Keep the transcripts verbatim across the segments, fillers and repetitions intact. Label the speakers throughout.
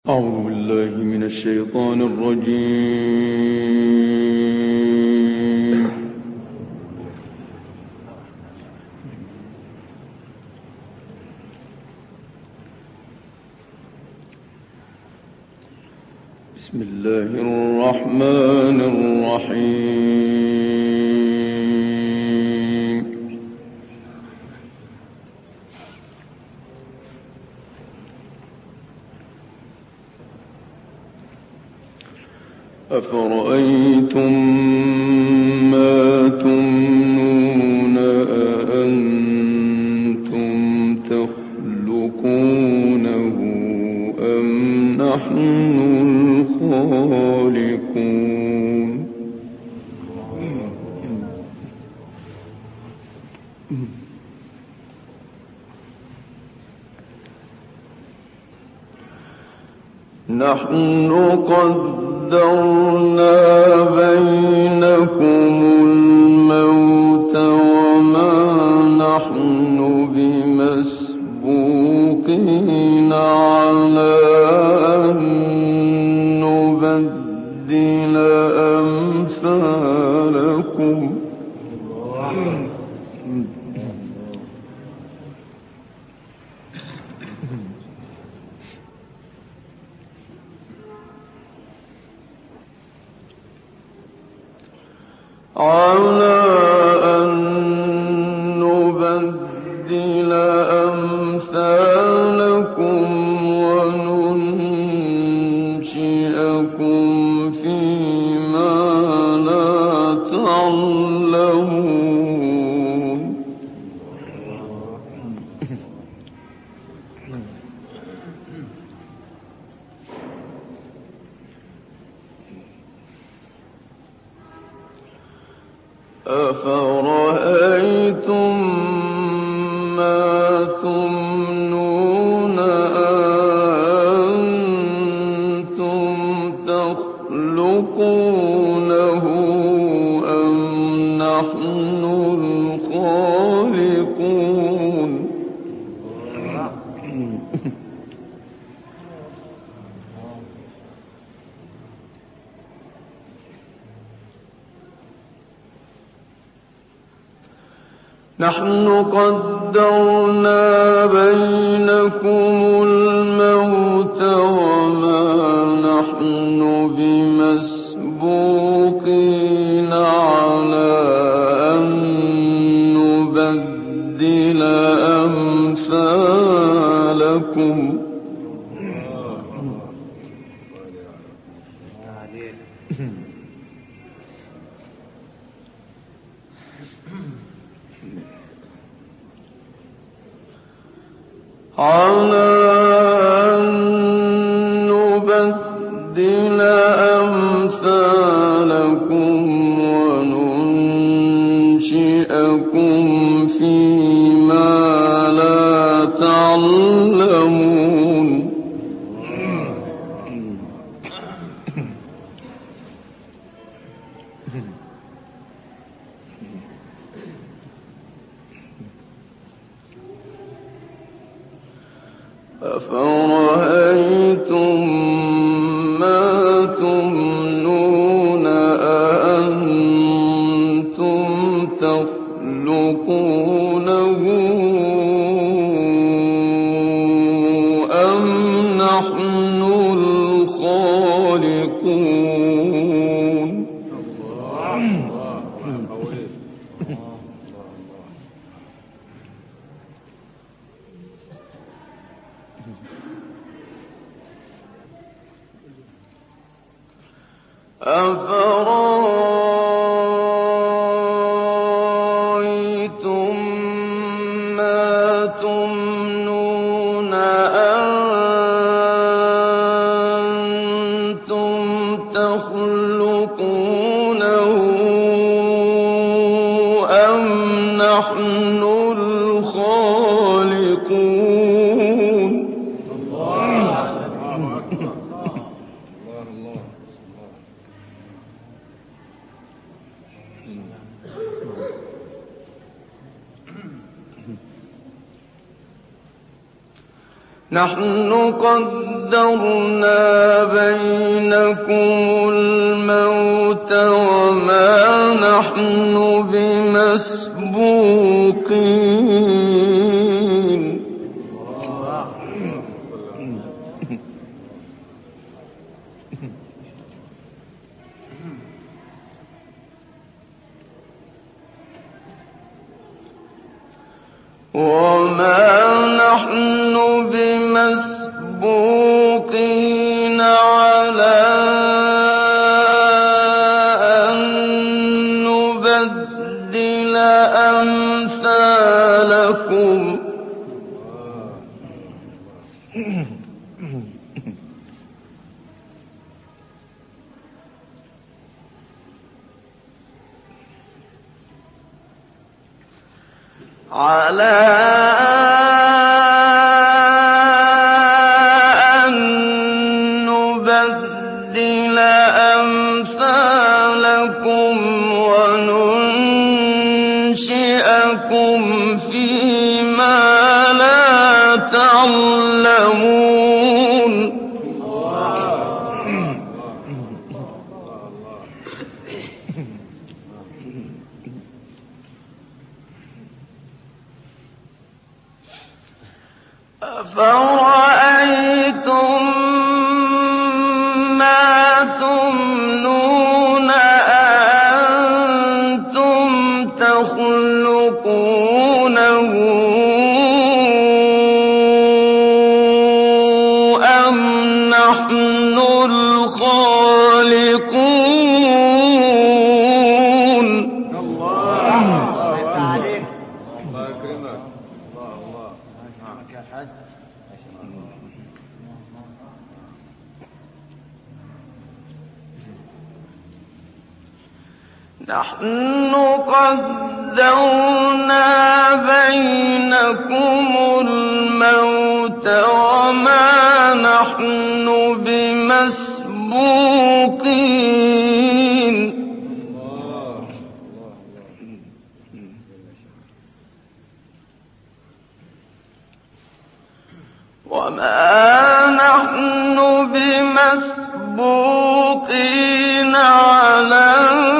Speaker 1: أعوذ بالله من الشيطان الرجيم. بسم الله الرحمن الرحيم. أفرأيتم ما تمنون أأنتم تخلقونه أم نحن الخالقون؟ نحن قدرنا بينكم الموت وما نحن بمسبوقين على أن نبدل أمثالكم. على أن نبدل أمثالكم وننشئكم فيما لا تعلمون. أفرأيتم ما تمنون أأنتم تخلقونه أم نحن الخالقون؟ نحن قدرنا بينكم الموت وما نحن بمسبوقين على أن نبدل أمثالكم. على أن نبدل أمثالكم وننشئكم فيما لا تعلمون. أفرأيتم ما تمنون أأنتم تخلقونه أم نحن الخالقون؟ أفرأيتم ما تمنون أأنتم تخلقونه أم نحن الخالقون؟ نحن قدرنا بينكم الموت وما نحن بمسبوقين وما نحن بمسبوقين على أن نبدل أمثالكم على أن نبدل أمثالكم وننشئكم فيما لا تعلمون أفرأيتم ما تمنون أأنتم تخلقونه أم نحن الخالقون نحن قدرنا بينكم الموت وما نحن بمسبوقين وما نحن بمسبوقين على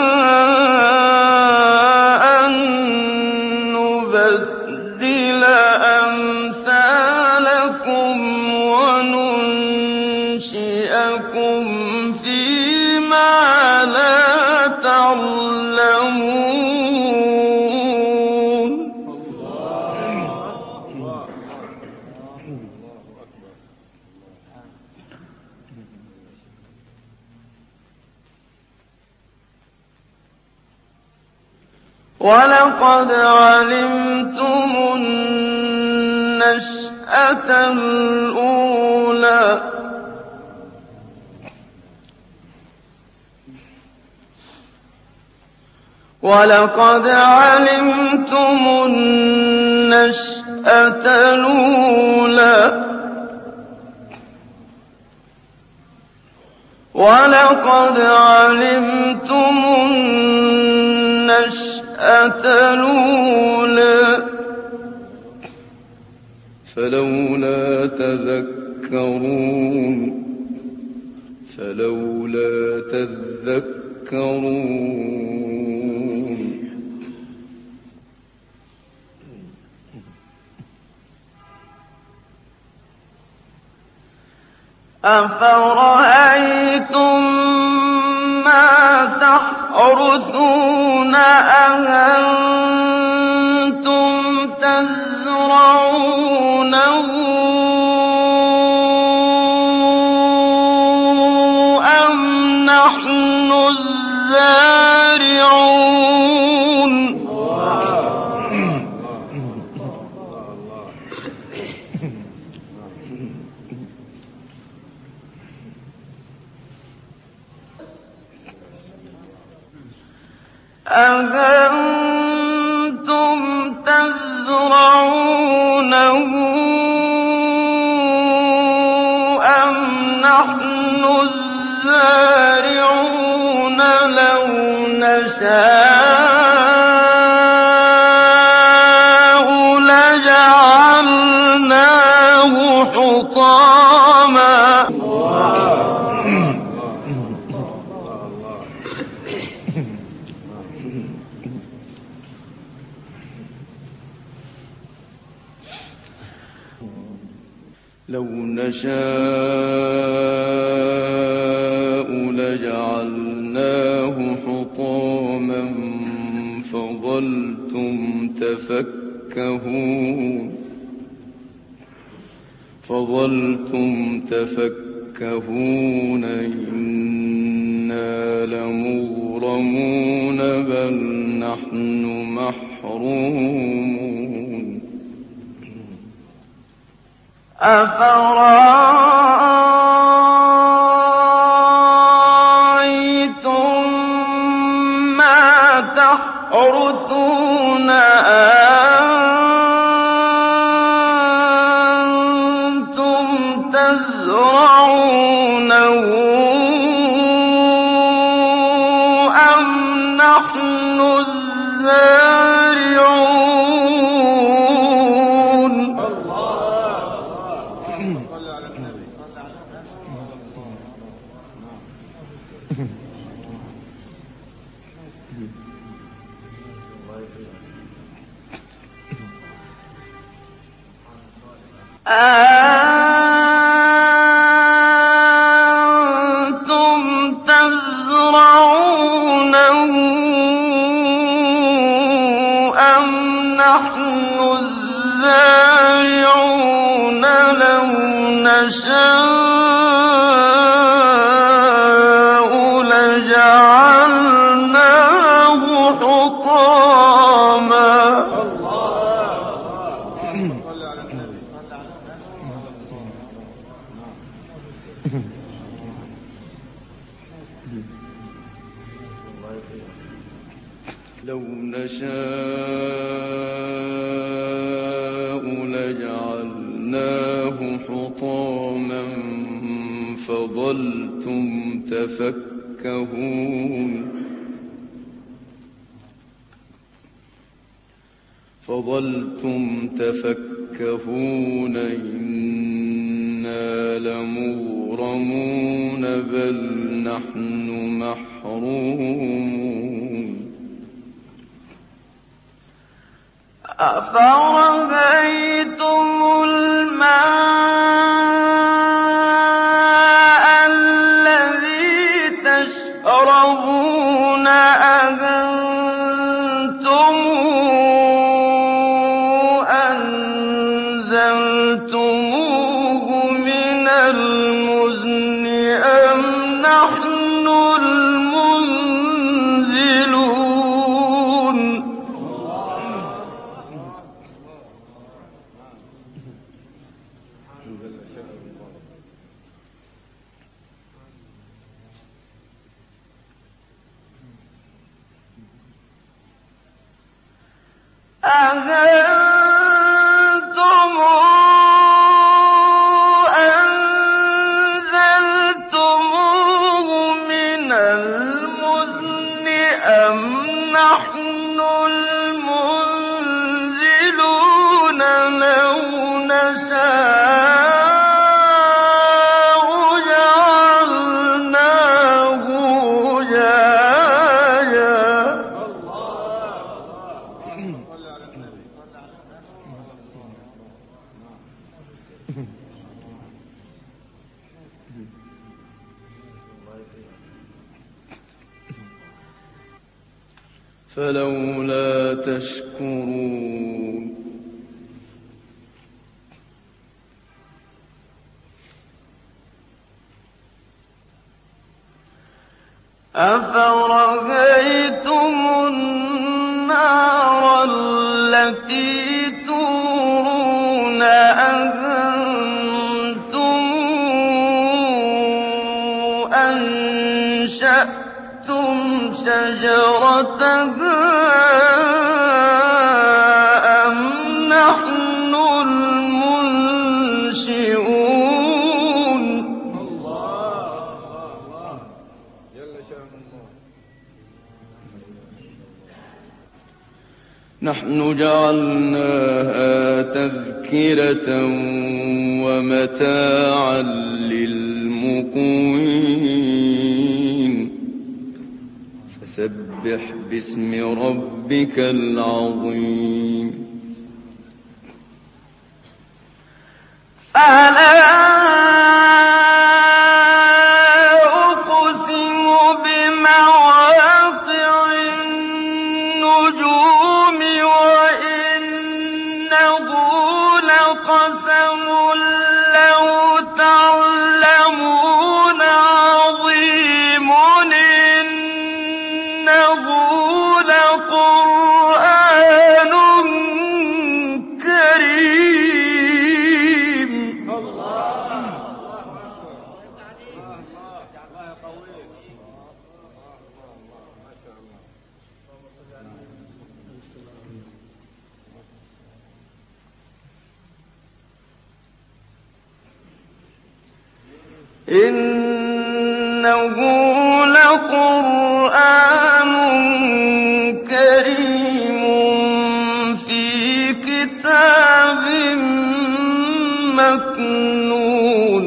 Speaker 1: أن نبدل أمثالكم وننشئكم فيما لا تعلمون ولقد علمتم النشأة الأولى ولقد علمتم النشأة الأولى ولقد علمتم النشأة الأولى فلولا تذكرون فلولا تذكرون أفرأيتم ما تحرثون أأنتم تزرعونه أم نحن الزارعون أأنتم تزرعونه أم نحن الزارعون لو نشاء لجعلناه حطاما نشاء لجعلناه حطاما فظلتم تفكهون فظلتم تفكهون إنا لمغرمون بل نحن محرومون أفرأيتم ما تحرثون أنتم تزرعونه أم نحن الزارعون أأنتم تزرعونه أم نحن الزارعون لو نشاء لجعلناه حطاما لو نشاء لجعلناه حطاما فظلتم تفكهون فظلتم تفكهون إنا لمغرمون بل نحن محرومون أفرأيتم الماء الذي تشربون أأنتم أنزلتموه من المزن أم نحن المنزلون أأنتم أنزلتموه من المزن أم نحن المنزلون لو نشاء جعلناه جاجا فلولا تشكرون أفرأيتم النار التي تورون أأنتم أنشأتم شجرتها أم نحن المنشئون نحن جعلناها تذكرة ومتاعا للمقوين فسبح باسم ربك العظيم فلا إنه لقرآن كريم في كتاب مكنون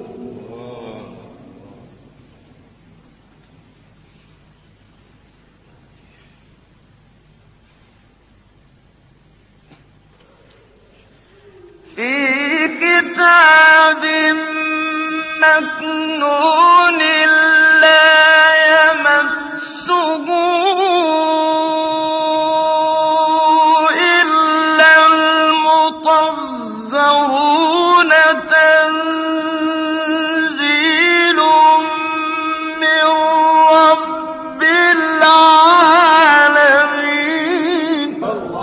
Speaker 1: في كتاب مكنون لا يمسه إلا المطهرون تنزيل من رب العالمين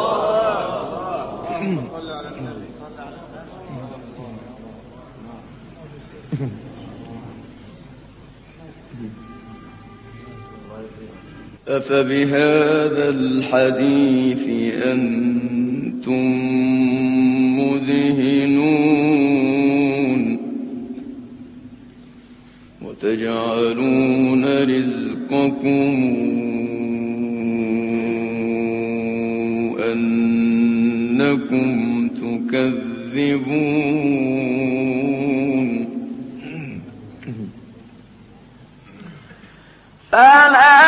Speaker 1: أفبهذا الحديث أنتم مدهنون وتجعلون رزقكم أنكم تكذبون فلا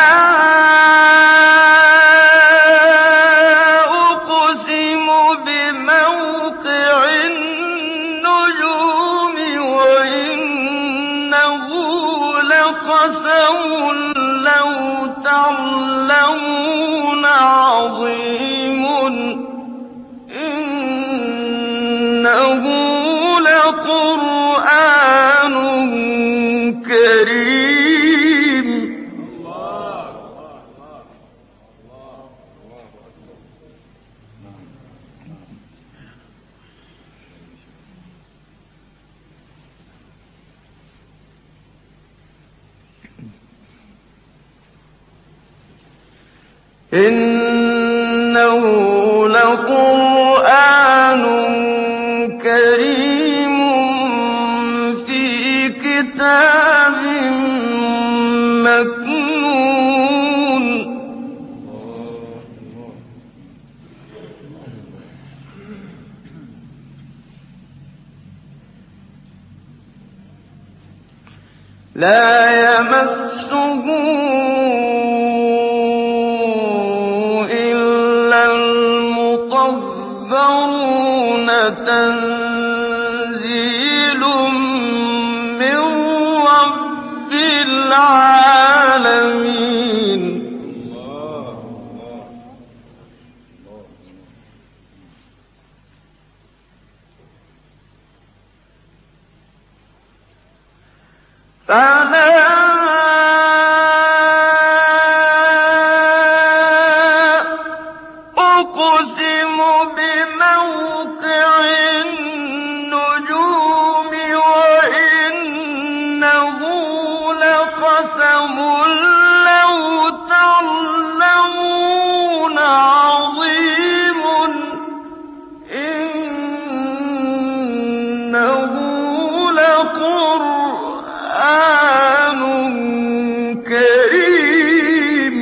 Speaker 1: أقسم بموقع النجوم وإنه لقسم لو تعلمون عظيم إنه لقرآن كريم إنه لقرآن كريم في كتاب مكنون لا يمسه تنزيل من رب العالمين فلا أقسم بموقع النجوم وإنه لقسم لو تعلمون عظيم إنه لقرآن كريم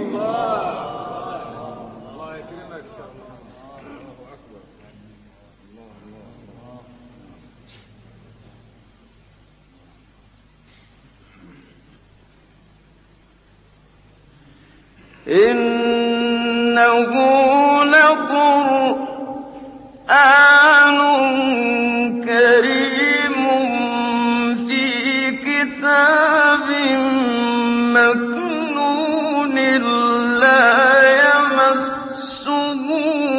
Speaker 1: إنه لقرآن كريم في كتاب مكنون لا يمسه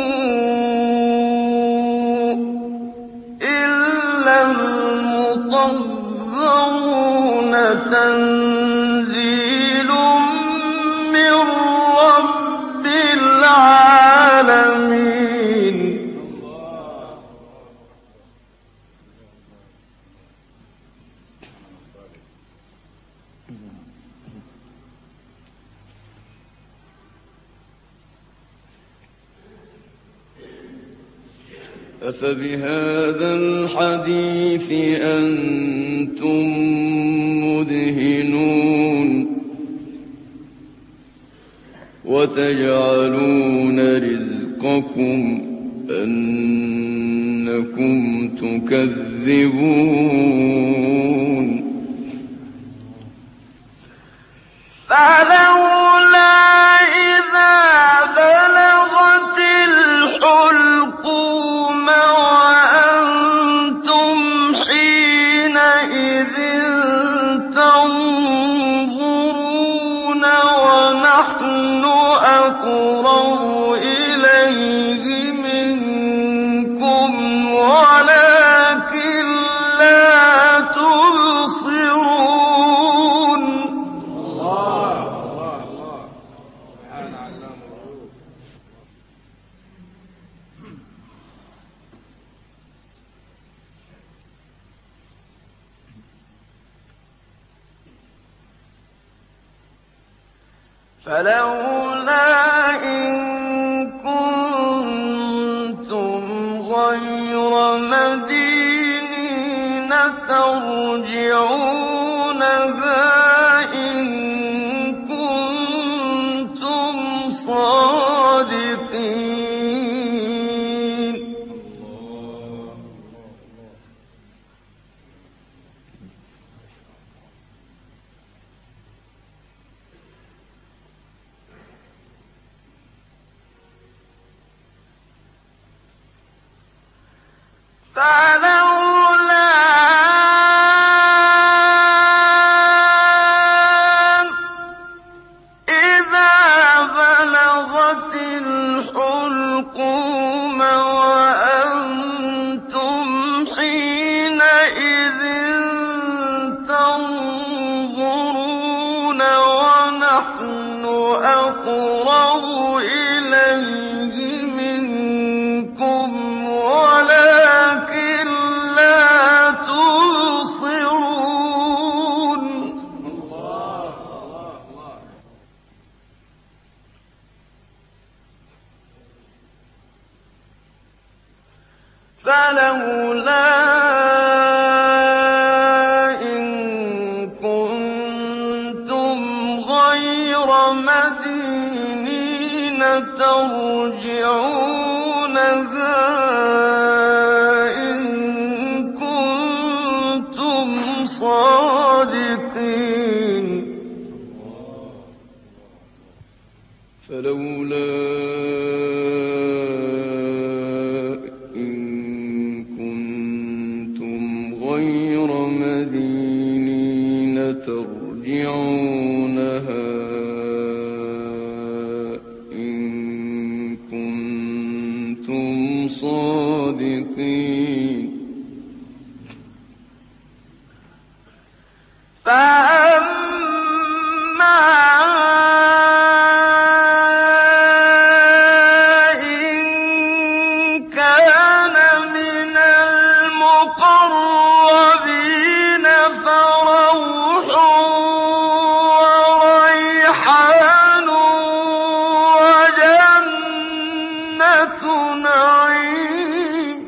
Speaker 1: إلا المطهرون تنزيل من رب العالمين أفبهذا الحديث أنتم
Speaker 2: وتجعلون رزقكم أنكم تكذبون
Speaker 1: فلولا إذا بلغت الحلقوم وأنتم حينئذ تنظرون ونحن أقرب إليه منكم ولكن لا تبصرون. الله الله الله سبحان علام الغيوب. فلولا إن كنتم غير مدينين ترجعونها إن كنتم صادقين. فلولا إذا بلغت الحلقوم وأنتم حينئذ تنظرون ونحن أقرب إليه منكم ولكن لا تبصرون. الله الله الله. فلولا إن كنتم غير مدينين ترجعونها إن كنتم صادقين.
Speaker 2: فلولا إن كنتم غير مدينين ترجعونها إن كنتم صادقين. فأما إن كان من المقربين فروح وريحان وجنة نعيم.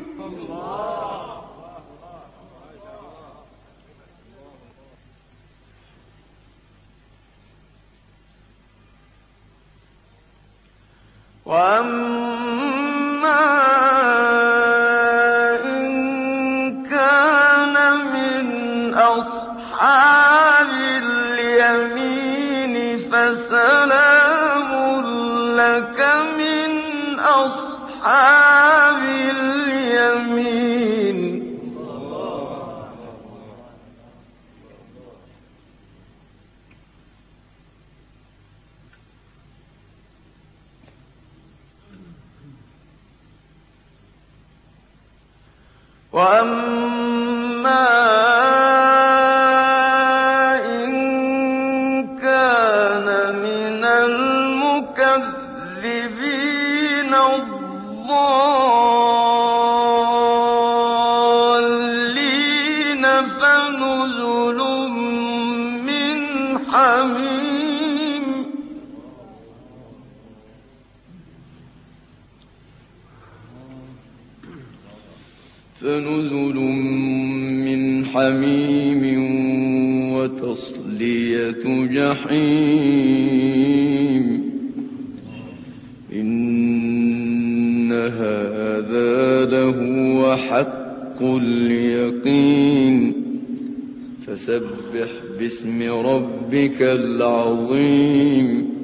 Speaker 2: وأما إن كان من أصحاب اليمين فسلام لك من أصحاب اليمين. وأما إن كان من المكذبين الضالين فنزل من حميم. فنزل من حميم وتصلية جحيم. إن هذا لهو حق اليقين فسبح باسم ربك العظيم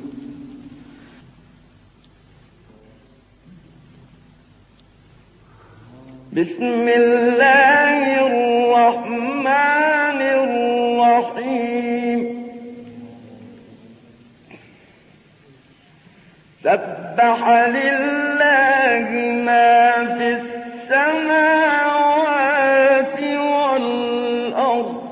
Speaker 1: بسم الله الرحمن الرحيم سبح لله ما في السماوات والأرض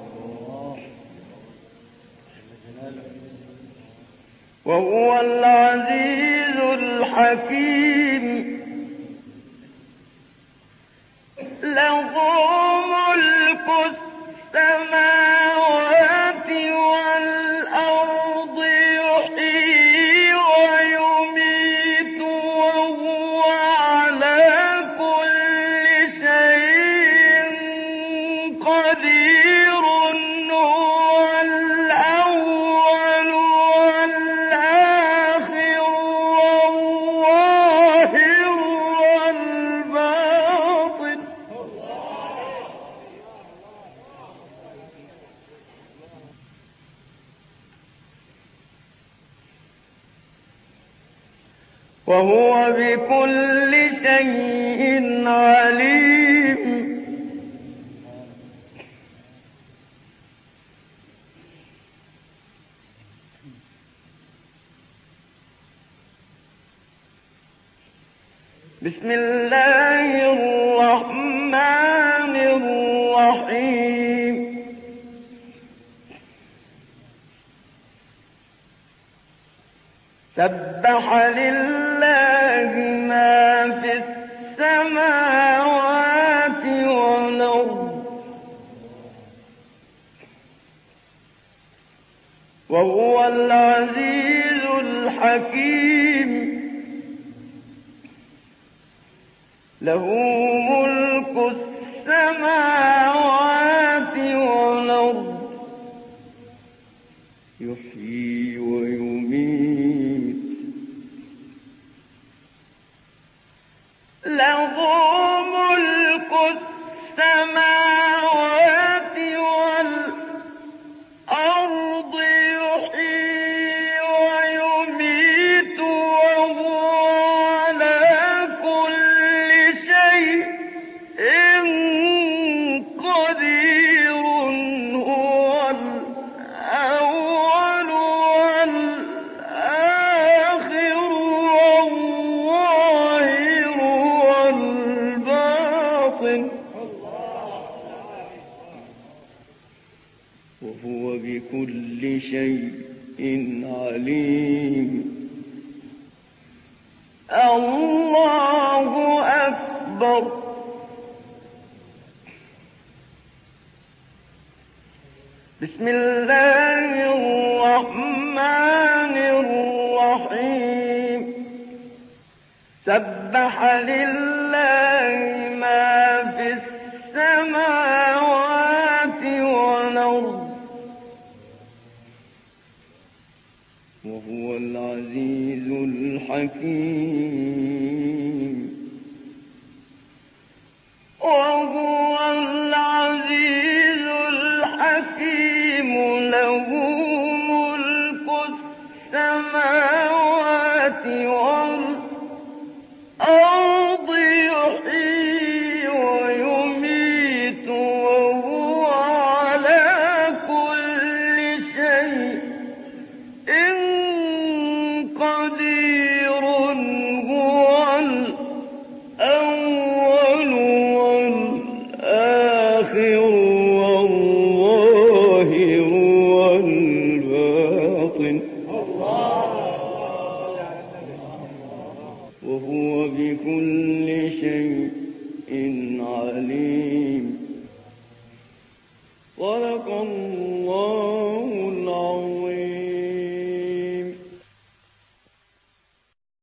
Speaker 1: وهو العزيز الحكيم له ملك السماوات والأرض يحيي ويميت وهو على كل شيء قدير هو الأول والآخر والظاهر والباطن وهو بكل شيء عليم بسم الله الرحمن الرحيم سبح لله ما في السماوات والأرض وهو العزيز الحكيم له ملك السماوات والأرض
Speaker 2: يحيي ويميت
Speaker 1: له ملك السماوات والأرض يحيي ويميت وهو على كل شيء قدير هو الأول والآخر والظاهر والباطن
Speaker 2: وهو بكل شيء عليم
Speaker 1: الله أكبر بسم الله الرحمن الرحيم سبح لله ما في السماوات والأرض
Speaker 2: وهو العزيز الحكيم
Speaker 1: وهو العزيز الحكيم له ملك السماوات والأرض يحيي ويميت وهو على كل شيء قدير هو الأول والآخر والظاهر والباطن وهو بكل شيء عليم